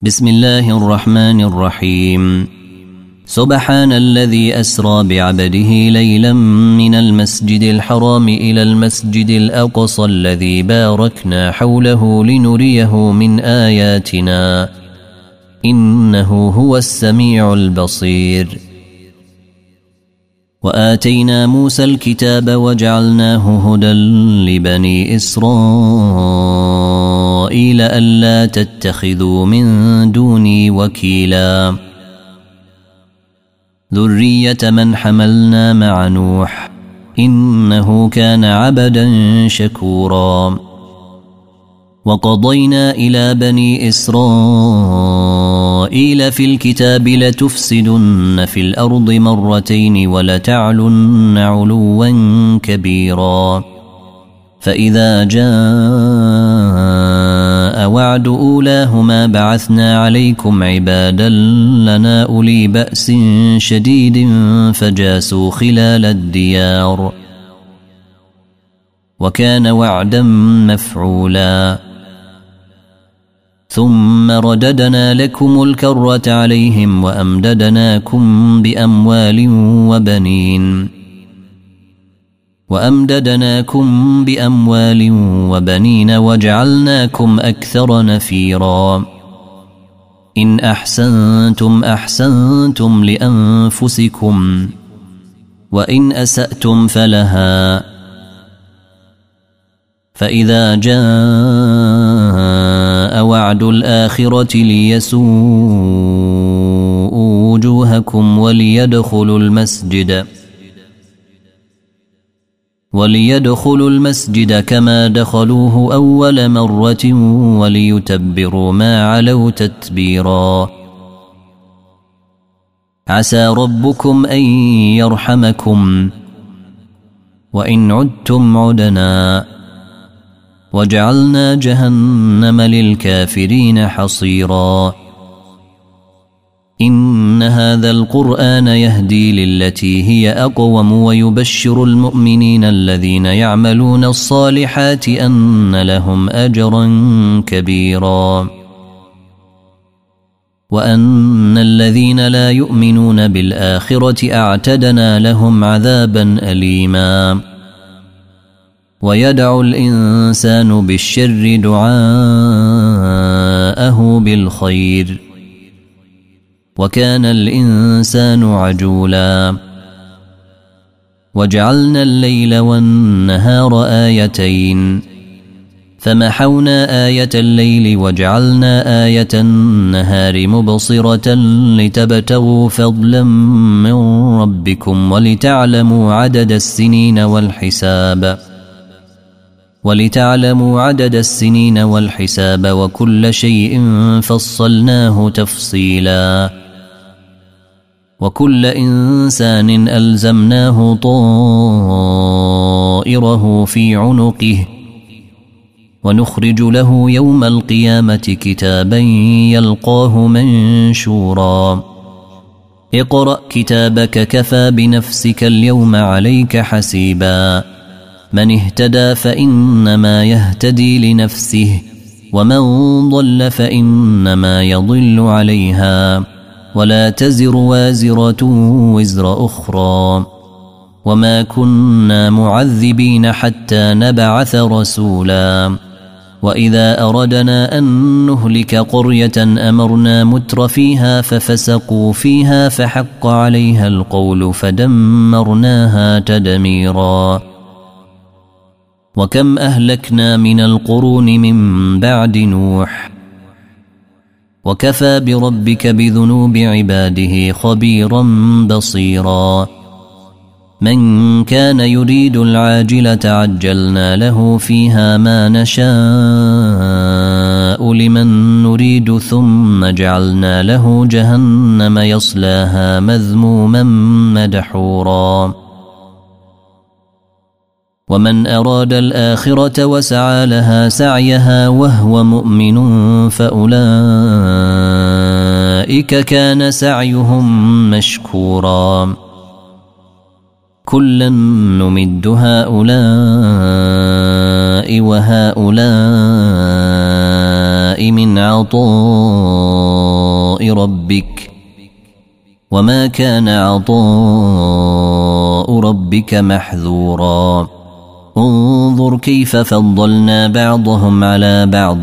بسم الله الرحمن الرحيم. سبحان الذي أسرى بعبده ليلا من المسجد الحرام إلى المسجد الأقصى الذي باركنا حوله لنريه من آياتنا إنه هو السميع البصير. وآتينا موسى الكتاب وجعلناه هدى لبني إسرائيل ألا تتخذوا من دوني وكيلا ذرية من حملنا مع نوح إنه كان عبدا شكورا. وقضينا إلى بني إسرائيل في الكتاب لتفسدن في الأرض مرتين ولتعلن علوا كبيرا. فإذا جاء وعد أولاهما بعثنا عليكم عبادا لنا أولي بأس شديد فجاسوا خلال الديار وكان وعدا مفعولا. ثم رددنا لكم الكرة عليهم وأمددناكم بأموال وبنين وجعلناكم أكثر نفيرا. إن أحسنتم أحسنتم لأنفسكم وإن أسأتم فلها. فإذا جاء وعد الآخرة ليسوءوا وجوهكم وليدخلوا المسجد كما دخلوه أول مرة وليتبروا ما علوا تتبيرا. عسى ربكم أن يرحمكم وإن عدتم عدنا وجعلنا جهنم للكافرين حصيرا. إن هذا القرآن يهدي للتي هي أقوم ويبشر المؤمنين الذين يعملون الصالحات أن لهم أجرا كبيرا وأن الذين لا يؤمنون بالآخرة أعتدنا لهم عذابا أليما. ويدعو الإنسان بالشر دعاءه بالخير وكان الإنسان عجولا. وجعلنا الليل والنهار آيتين فمحونا آية الليل وجعلنا آية النهار مبصرة لتبتغوا فضلا من ربكم ولتعلموا عدد السنين والحساب وكل شيء فصلناه تفصيلا. وكل إنسان ألزمناه طائره في عنقه ونخرج له يوم القيامة كتابا يلقاه منشورا. اقرأ كتابك كفى بنفسك اليوم عليك حسيبا. من اهتدى فإنما يهتدي لنفسه ومن ضل فإنما يضل عليها ولا تزر وازرة وزر أخرى وما كنا معذبين حتى نبعث رسولا. وإذا أردنا أن نهلك قرية أمرنا متر فيها ففسقوا فيها فحق عليها القول فدمرناها تدميرا. وكم أهلكنا من القرون من بعد نوح وكفى بربك بذنوب عباده خبيرا بصيرا. من كان يريد العاجلة عجلنا له فيها ما نشاء لمن نريد ثم جعلنا له جهنم يصلاها مذموما مدحورا. ومن أراد الآخرة وسعى لها سعيها وهو مؤمن فأولئك كان سعيهم مشكورا. كلا نمد هؤلاء وهؤلاء السماء من عطاء ربك وما كان عطاء ربك محذورا انظر كيف فضلنا بعضهم على بعض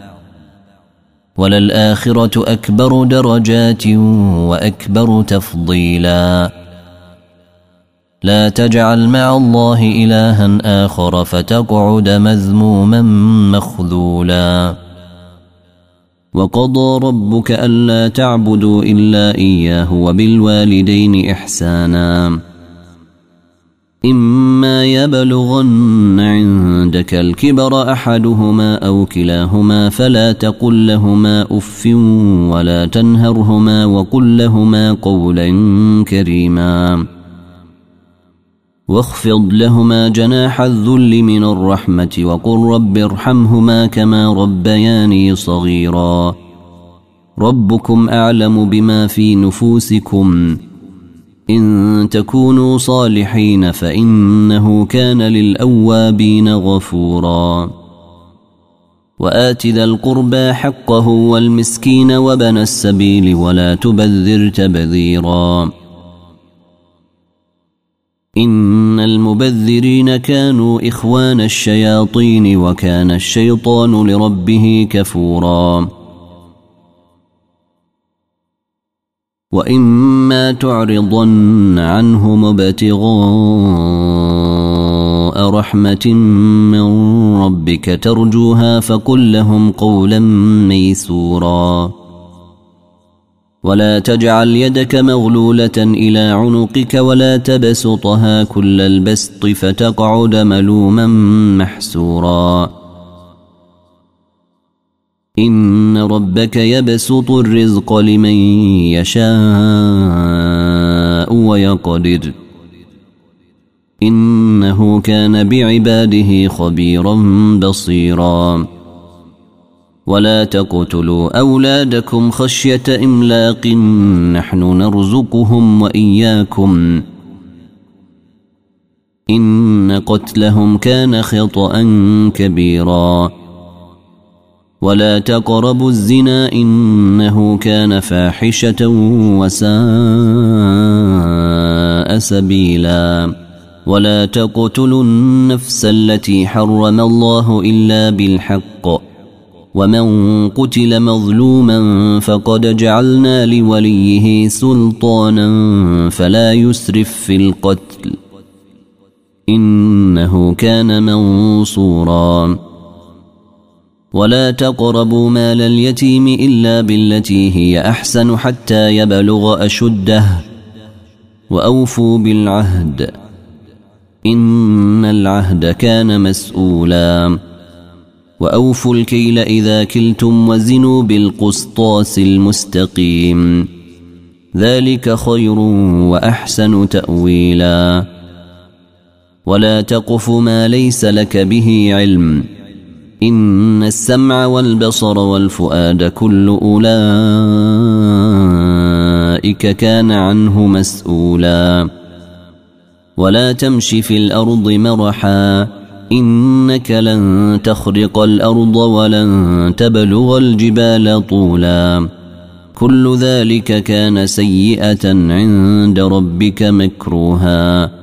وللآخرة أكبر درجات وأكبر تفضيلا لا تجعل مع الله إلها آخر فتقعد مذموما مخذولا وقضى ربك ألا تعبدوا إلا إياه وبالوالدين إحسانا إما يبلغن عندك الكبر أحدهما أو كلاهما فلا تقل لهما أف ولا تنهرهما وقل لهما قولا كريما واخفض لهما جناح الذل من الرحمة وقل رب ارحمهما كما ربياني صغيرا ربكم أعلم بما في نفوسكم إن تكونوا صالحين فإنه كان للأوابين غفورا وآت ذا القربى حقه والمسكين وابن السبيل ولا تبذر تبذيرا إن المبذرين كانوا إخوان الشياطين وكان الشيطان لربه كفورا وإما تعرضن عنهم ابتغاء رحمة من ربك ترجوها فقل لهم قولا ميسورا ولا تجعل يدك مغلولة إلى عنقك ولا تبسطها كل البسط فتقعد ملوما محسورا إن ربك يبسط الرزق لمن يشاء ويقدر إنه كان بعباده خبيرا بصيرا ولا تقتلوا أولادكم خشية إملاق نحن نرزقهم وإياكم إن قتلهم كان خطأ كبيرا ولا تقربوا الزنا إنه كان فاحشة وساء سبيلا ولا تقتلوا النفس التي حرم الله إلا بالحق ومن قتل مظلوما فقد جعلنا لوليه سلطانا فلا يسرف في القتل إنه كان منصورا ولا تقربوا مال اليتيم إلا بالتي هي أحسن حتى يبلغ أشده وأوفوا بالعهد إن العهد كان مسؤولا وأوفوا الكيل إذا كلتم وزنوا بالقسطاس المستقيم ذلك خير وأحسن تأويلا ولا تقف ما ليس لك به علم إن السمع والبصر والفؤاد كل أولئك كان عنه مسؤولا ولا تمش في الأرض مرحا إنك لن تخرق الأرض ولن تبلغ الجبال طولا كل ذلك كان سيئة عند ربك مكروها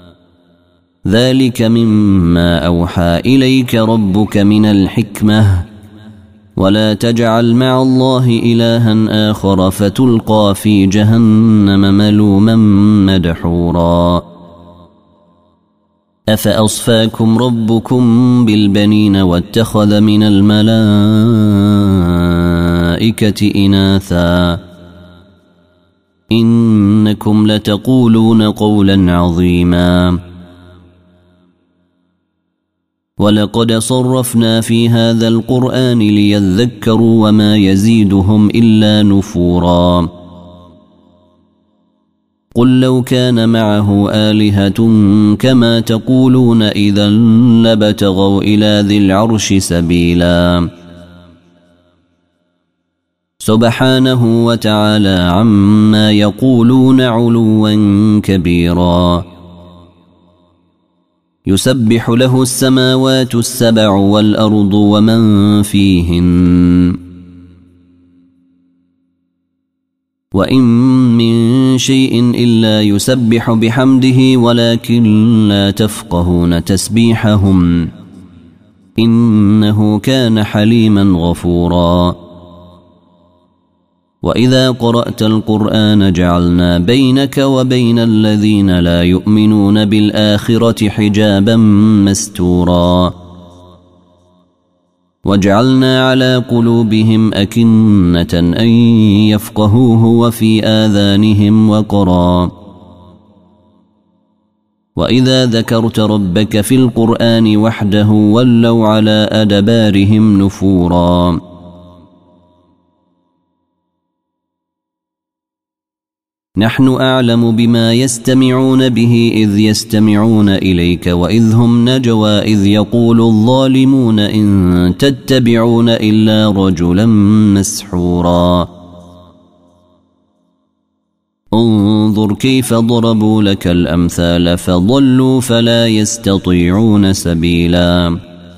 ذلك مما أوحى إليك ربك من الحكمة ولا تجعل مع الله إلها آخر فتلقى في جهنم ملوما مدحورا أفأصفاكم ربكم بالبنين واتخذ من الملائكة إناثا إنكم لتقولون قولا عظيما ولقد صرفنا في هذا القرآن ليذكروا وما يزيدهم إلا نفورا قل لو كان معه آلهة كما تقولون إذا لابتغوا إلى ذي العرش سبيلا سبحانه وتعالى عما يقولون علوا كبيرا يسبح له السماوات السبع والأرض ومن فيهن وإن من شيء إلا يسبح بحمده ولكن لا تفقهون تسبيحهم إنه كان حليما غفورا. وإذا قرأت القرآن جعلنا بينك وبين الذين لا يؤمنون بالآخرة حجابا مستورا وجعلنا على قلوبهم أكنة أن يفقهوه وفي آذانهم وقرا. وإذا ذكرت ربك في القرآن وحده ولوا على أدبارهم نفورا. نحن أعلم بما يستمعون به إذ يستمعون إليك وإذ هم نجوى إذ يقول الظالمون إن تتبعون إلا رجلا مسحورا. انظر كيف ضربوا لك الأمثال فضلوا فلا يستطيعون سبيلا.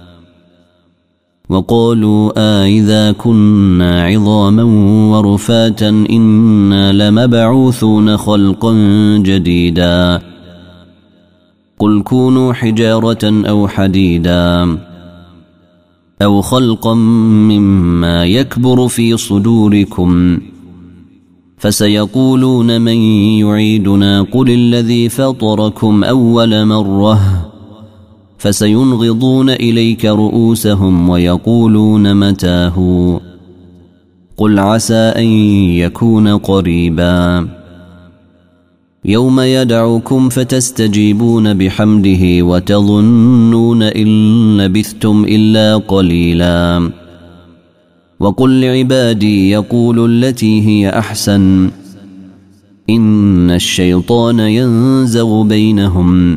وقالوا إذا كنا عظاما ورفاتا إنا لمبعوثون خلقا جديدا قل كونوا حجارة أو حديدا أو خلقا مما يكبر في صدوركم فسيقولون من يعيدنا قل الذي فطركم أول مرة فسينغضون إليك رؤوسهم ويقولون متاه قل عسى أن يكون قريبا. يوم يدعوكم فتستجيبون بحمده وتظنون إن لبثتم إلا قليلا. وقل لعبادي يقولوا التي هي أحسن إن الشيطان ينزغ بينهم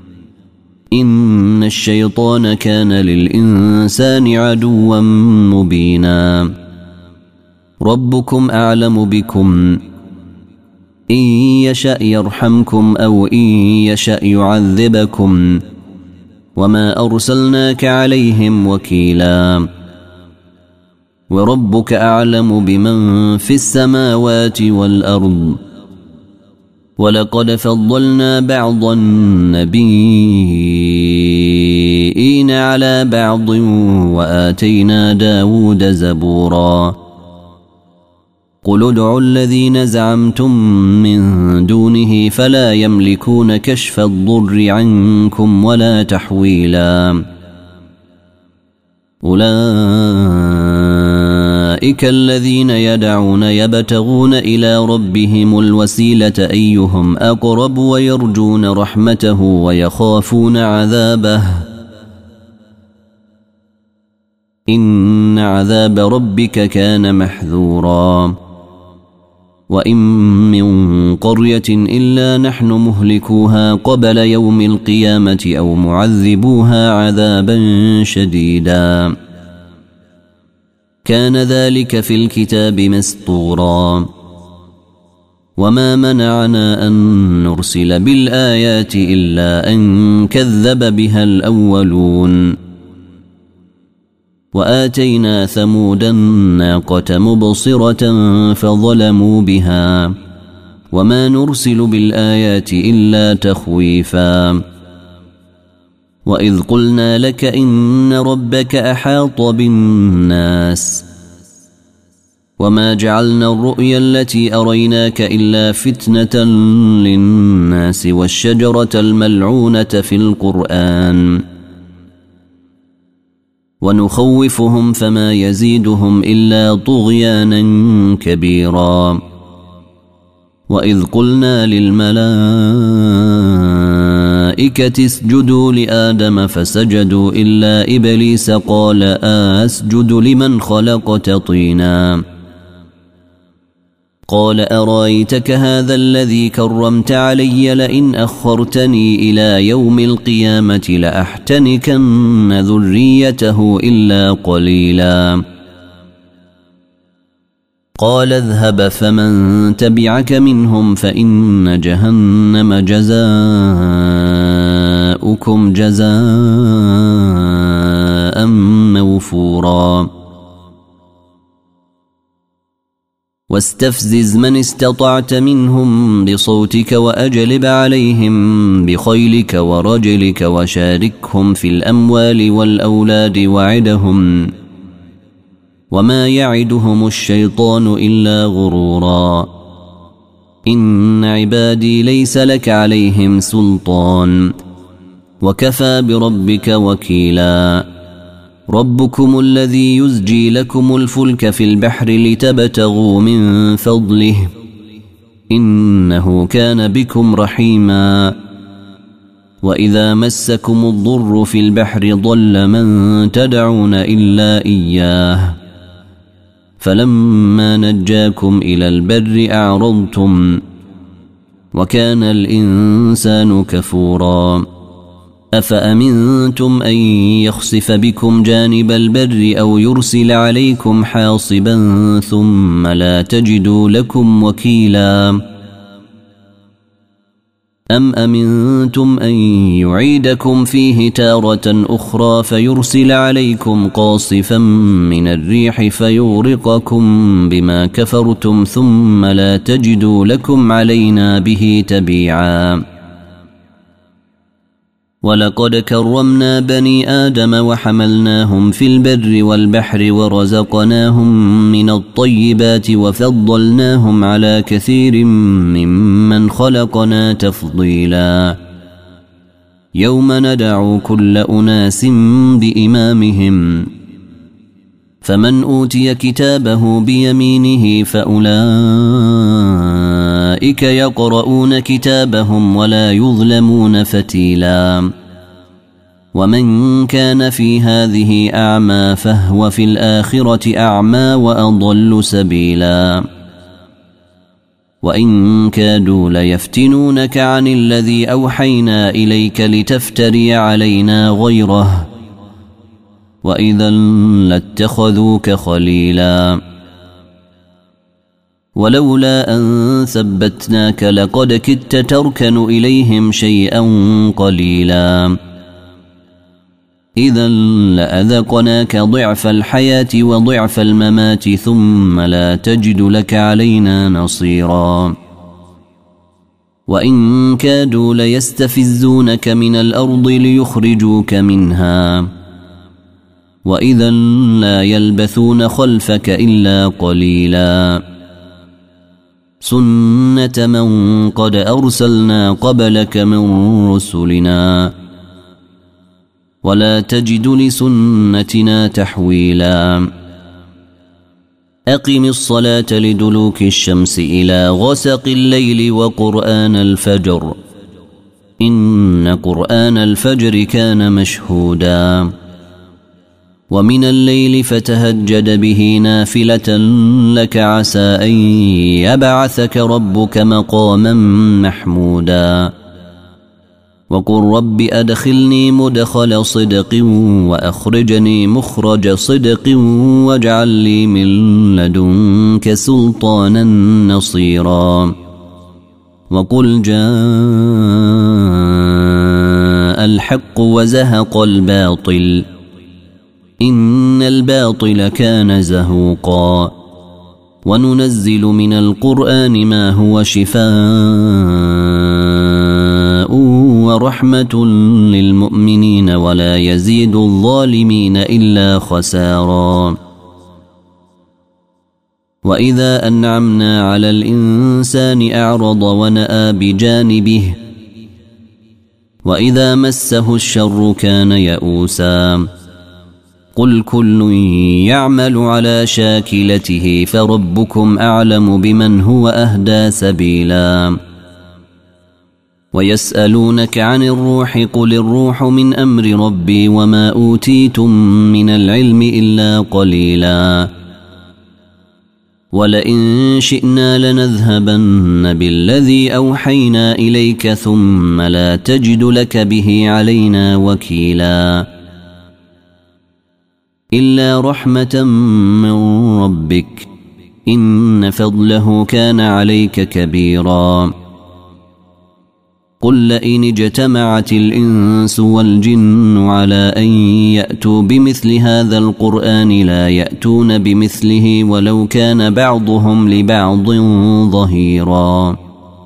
إن الشيطان كان للإنسان عدوا مبينا. ربكم أعلم بكم إن يشأ يرحمكم أو إن يشأ يعذبكم وما أرسلناك عليهم وكيلا. وربك أعلم بمن في السماوات والأرض ولقد فضلنا بعض النبيين على بعض وآتينا داود زبورا. قل ادعوا الذين زعمتم من دونه فلا يملكون كشف الضر عنكم ولا تحويلا. أولئك الذين يدعون يبتغون إلى ربهم الوسيلة أيهم أقرب ويرجون رحمته ويخافون عذابه إن عذاب ربك كان محذورا. وإن من قرية إلا نحن مهلكوها قبل يوم القيامة أو معذبوها عذابا شديدا كان ذلك في الكتاب مسطورا. وما منعنا أن نرسل بالآيات إلا أن كذب بها الأولون. وآتينا ثمود الناقة مبصرة فظلموا بها وما نرسل بالآيات إلا تخويفا. وإذ قلنا لك إن ربك أحاط بالناس وما جعلنا الرؤيا التي أريناك إلا فتنة للناس والشجرة الملعونة في القرآن ونخوفهم فما يزيدهم إلا طغيانا كبيرا. وإذ قلنا للملائكة اسجدوا لآدم فسجدوا إلا إبليس قال أسجد لمن خلقت طينا قال أرأيتك هذا الذي كرمت علي لئن أخرتني إلى يوم القيامة لأحتنكن ذريته إلا قليلا. قال اذهب فمن تبعك منهم فإن جهنم جزاؤكم جزاء موفورا. واستفزز من استطعت منهم بصوتك وأجلب عليهم بخيلك ورجلك وشاركهم في الأموال والأولاد وعدهم وما يعدهم الشيطان إلا غرورا إن عبادي ليس لك عليهم سلطان وكفى بربك وكيلا ربكم الذي يزجي لكم الفلك في البحر لتبتغوا من فضله إنه كان بكم رحيما وإذا مسكم الضر في البحر ضل من تدعون إلا إياه فلما نجاكم إلى البر أعرضتم وكان الإنسان كفورا أفأمنتم أن يخسف بكم جانب البر أو يرسل عليكم حاصبا ثم لا تجدوا لكم وكيلا أم أمنتم أن يعيدكم فيه تارة أخرى فيرسل عليكم قاصفا من الريح فيغرقكم بما كفرتم ثم لا تجدوا لكم علينا به تبيعا ولقد كرمنا بني آدم وحملناهم في البر والبحر ورزقناهم من الطيبات وفضلناهم على كثير ممن خلقنا تفضيلا يوم ندعو كل أناس بإمامهم فمن أوتي كتابه بيمينه فأولئك يقرؤون كتابهم ولا يظلمون فتيلا ومن كان في هذه أعمى فهو في الآخرة أعمى وأضل سبيلا وإن كادوا ليفتنونك عن الذي أوحينا إليك لتفتري علينا غيره وإذا لاتخذوك خليلا ولولا أن ثبتناك لقد كدت تركن إليهم شيئا قليلا إذا لأذقناك ضعف الحياة وضعف الممات ثم لا تجد لك علينا نصيرا وإن كادوا ليستفزونك من الأرض ليخرجوك منها وإذا لا يلبثون خلفك إلا قليلا سنة من قد أرسلنا قبلك من رسلنا ولا تجد لسنتنا تحويلا أقم الصلاة لدلوك الشمس إلى غسق الليل وقرآن الفجر إن قرآن الفجر كان مشهودا ومن الليل فتهجد به نافلة لك عسى أن يبعثك ربك مقاما محمودا وقل رب أدخلني مدخل صدق وأخرجني مخرج صدق واجعل لي من لدنك سلطانا نصيرا وقل جاء الحق وزهق الباطل إن الباطل كان زهوقا وننزل من القرآن ما هو شفاء ورحمة للمؤمنين ولا يزيد الظالمين إلا خسارا وإذا أنعمنا على الإنسان أعرض ونأى بجانبه وإذا مسه الشر كان يئوسا قل كل يعمل على شاكلته فربكم أعلم بمن هو أهدى سبيلا ويسألونك عن الروح قل الروح من أمر ربي وما أوتيتم من العلم إلا قليلا ولئن شئنا لنذهبن بالذي أوحينا إليك ثم لا تجد لك به علينا وكيلا إلا رحمة من ربك إن فضله كان عليك كبيرا قل لئن اجتمعت الإنس والجن على أن يأتوا بمثل هذا القرآن لا يأتون بمثله ولو كان بعضهم لبعض ظهيرا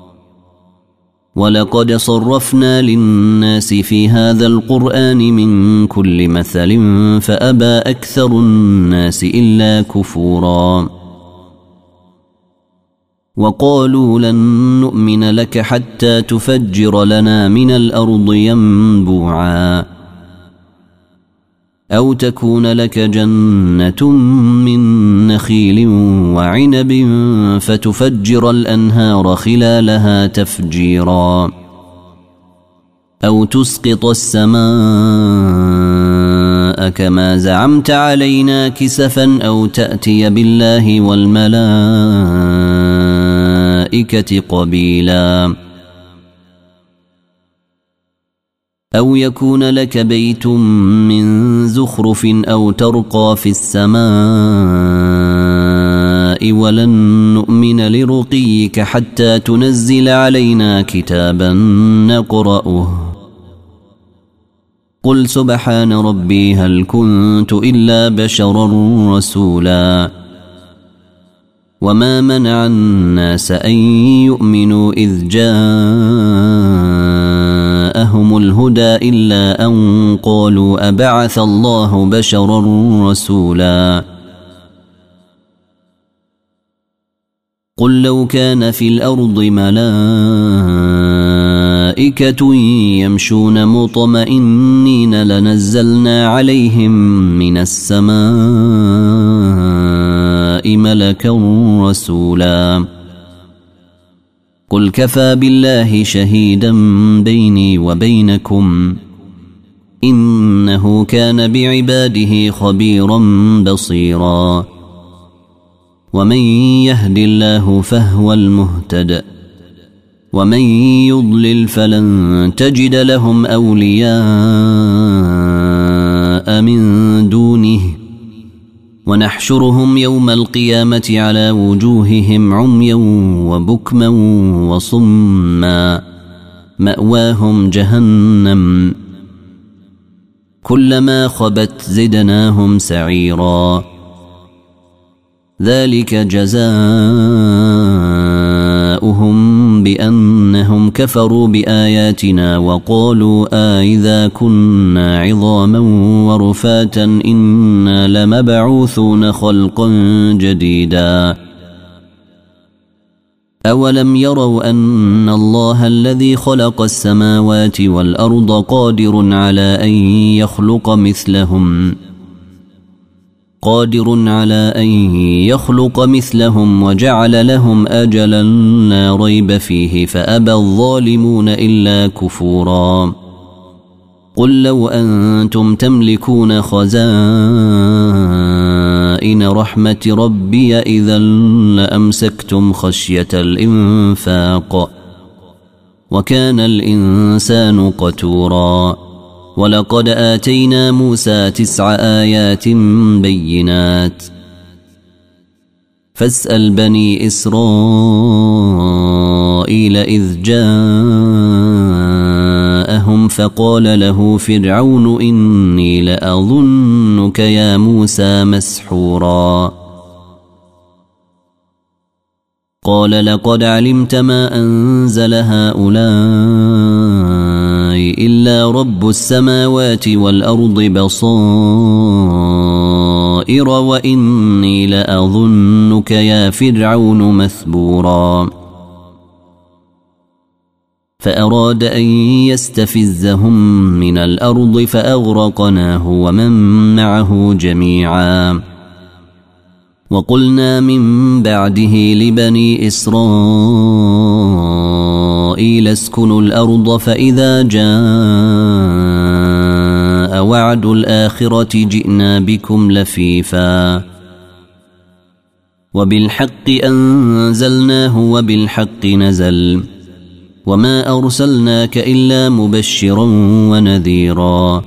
ولقد صرفنا للناس في هذا القرآن من كل مثل فأبى أكثر الناس إلا كفورا وقالوا لن نؤمن لك حتى تفجر لنا من الأرض ينبوعا أو تكون لك جنة من نخيل وعنب فتفجر الأنهار خلالها تفجيرا أو تسقط السماء كما زعمت علينا كسفا أو تأتي بالله والملائكة قبيلا أو يكون لك بيت من زخرف أو ترقى في السماء ولن نؤمن لرقيك حتى تنزل علينا كتابا نقرأه قل سبحان ربي هل كنت إلا بشرا رسولا وما منع الناس أن يؤمنوا إذ جاءهم الهدى إلا أن قالوا أبعث الله بشرا رسولا قل لو كان في الأرض ملائكة يمشون مطمئنين لنزلنا عليهم من السماء ملكا رسولا قل كفى بالله شهيدا بيني وبينكم إنه كان بعباده خبيرا بصيرا ومن يهد الله فهو المهتد ومن يضلل فلن تجد لهم أولياء من دونه ونحشرهم يوم القيامة على وجوههم عميا وبكما وصما مأواهم جهنم كلما خبت زدناهم سعيرا ذلك جزاؤهم بأنهم كفروا بآياتنا وقالوا إذا كنا عظاما ورفاتا إنا لمبعوثون خلقا جديدا أولم يروا أن الله الذي خلق السماوات والأرض قادر على أن يخلق مثلهم وجعل لهم أجلا لا ريب فيه فأبى الظالمون إلا كفورا قل لو أنتم تملكون خزائن رحمة ربي إذا لأمسكتم خشية الإنفاق وكان الإنسان قتورا ولقد آتينا موسى 9 آيات بينات فاسأل بني إسرائيل إذ جاءهم فقال له فرعون إني لأظنك يا موسى مسحورا قال لقد علمت ما أنزل هؤلاء إلا رب السماوات والأرض بصائر وإني لأظنك يا فرعون مثبورا فأراد أن يستفزهم من الأرض فأغرقناه ومن معه جميعا وقلنا من بعده لبني إسرائيل اسكنوا الأرض فإذا جاء وعد الآخرة جئنا بكم لفيفا وبالحق أنزلناه وبالحق نزل وما أرسلناك إلا مبشرا ونذيرا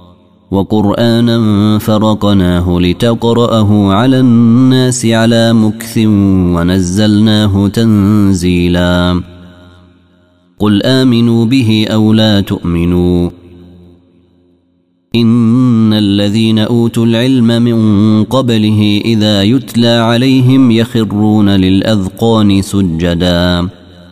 وقرآنا فرقناه لتقرأه على الناس على مكث ونزلناه تنزيلا قل آمنوا به أو لا تؤمنوا إن الذين أوتوا العلم من قبله إذا يتلى عليهم يخرون للأذقان سجدا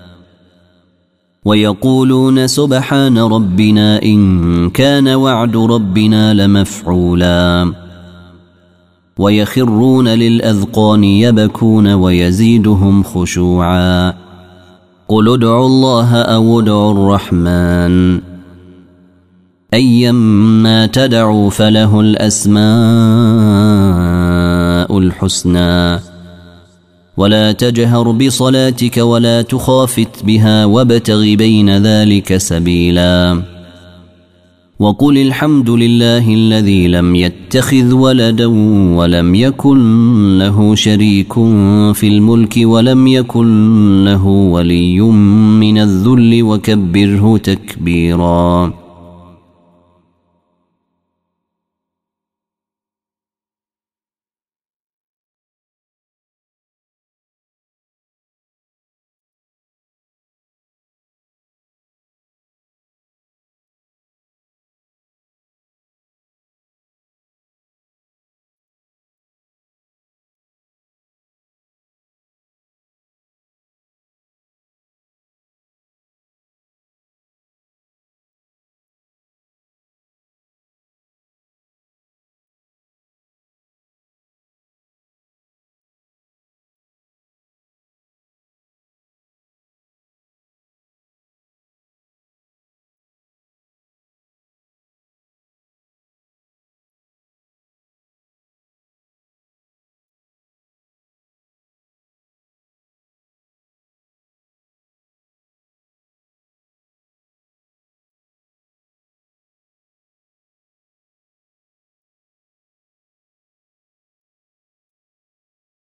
ويقولون سبحان ربنا إن كان وعد ربنا لمفعولا ويخرون للأذقان يبكون ويزيدهم خشوعا قل ادعوا الله أو ادعوا الرحمن أيما تدعوا فله الأسماء الحسنى ولا تجهر بصلاتك ولا تخافت بها وابتغ بين ذلك سبيلا وقل الحمد لله الذي لم يتخذ ولدا ولم يكن له شريك في الملك ولم يكن له ولي من الذل وكبره تكبيرا